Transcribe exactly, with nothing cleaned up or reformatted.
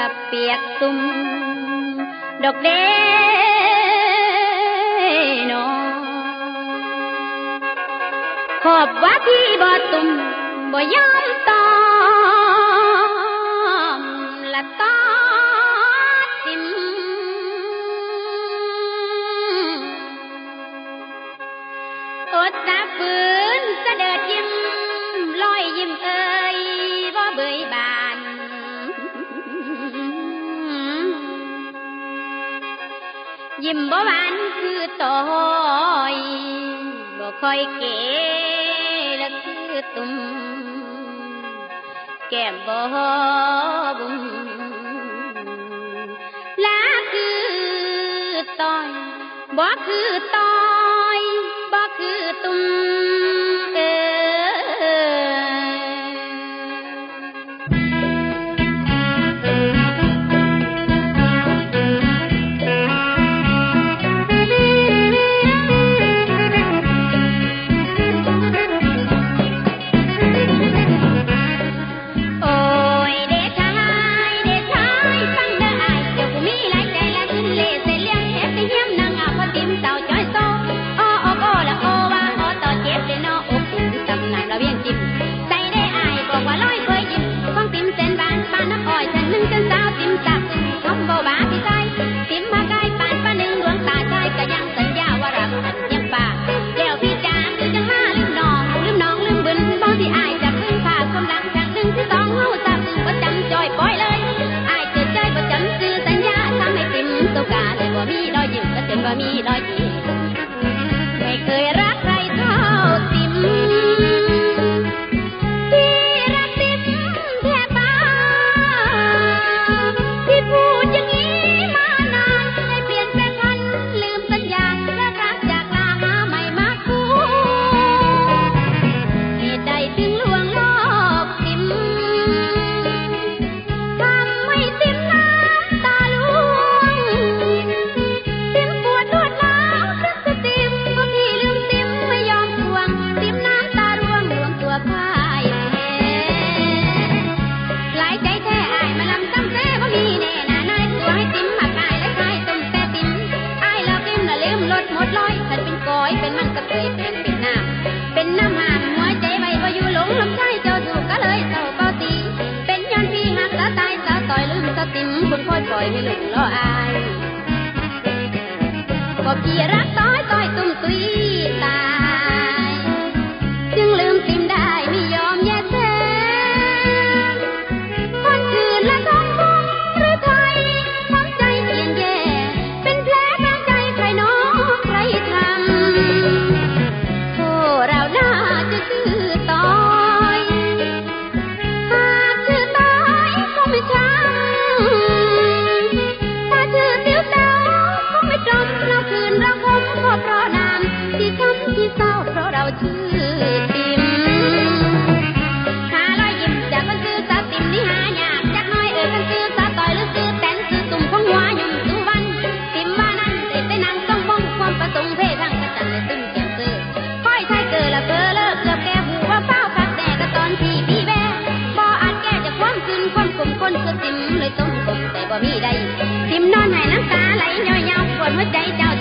เปียกตุ่มดอกเด้นอขอบว่าที่บ่ตุ่มบ่ยอมตอมละตอติมอดตาฝืนเสด็จยิ้มลอยยิ้มเอ่ยบ่เบื่อบ่านยิ้มบ่หวานคือตอยบ่ค่อยเก๋และคือตุ่มแก้มบ่บุ้มลาคือตอยบ่คือตอยบ่คือตุ่มเอ่มีรอยยิ้มไม่เคยรักใครเท่าติมที่รักติมแทบตายที่พูดอย่างนี้มานานให้เปลี่ยนแปลงพันลืมสัญญาและรักจากลาหาไม่มาคู่เหตุใดถึงลวงลอกติมทำให้ติมน้ำตาล่วงเป็นมันก็เคยเป็นเป็นน้ำเป็นน้ำหามหัวใจไว้ว่าอยู่หลงลำใจเจ้าถูกก็เลยเศร้าเบาตีเป็นย้อนพี่หักสาวตายสาวต่อยลืมสติมคุณค่อยปล่อยให้หลงล้ออายก็พี่รักต้อยต้อยตุ้มตุยตายจึงลืมติมได้ไม่ยอมแยกแท้คนอื่นละท้องพุ่งหรือไทยท้องใจเอียนแย่เป็นแผลกลางใจใครน้องใครทำเราน่าจะชื่อต้อยหากชื่อต้อยคงไม่ช้ำถ้าชื่อติ้วเต้าคงไม่จมเราคืนเราคมก็เพราะนามที่ช้ำที่เศร้าเพราะเราชื่อติมหารอยยิ้มจากคนชื่อสาวติมนี่หายากจากน้อยเอ่ยคนชื่อสาวต้อยหรือชื่อแตนชื่อตุ่มของหัวยุ่มสุวรรณติมว่านั้นได้ไปนั่งต้องบงความประสงค์เพศทางกระจันเลยตึ้งแก้มเสือใช่เกิดละเบอเลิกเกือบแก่หูว่าเฝ้าพักแต่ก็ตอนที่พี่แบ่บ่อาจแก้จากความคืนความกลมคนคือติมเลยต้มกลมแต่บ่มีใดติมนอนให้น้ำตาไหลย้อยยาวปวดหัวใจเจ้า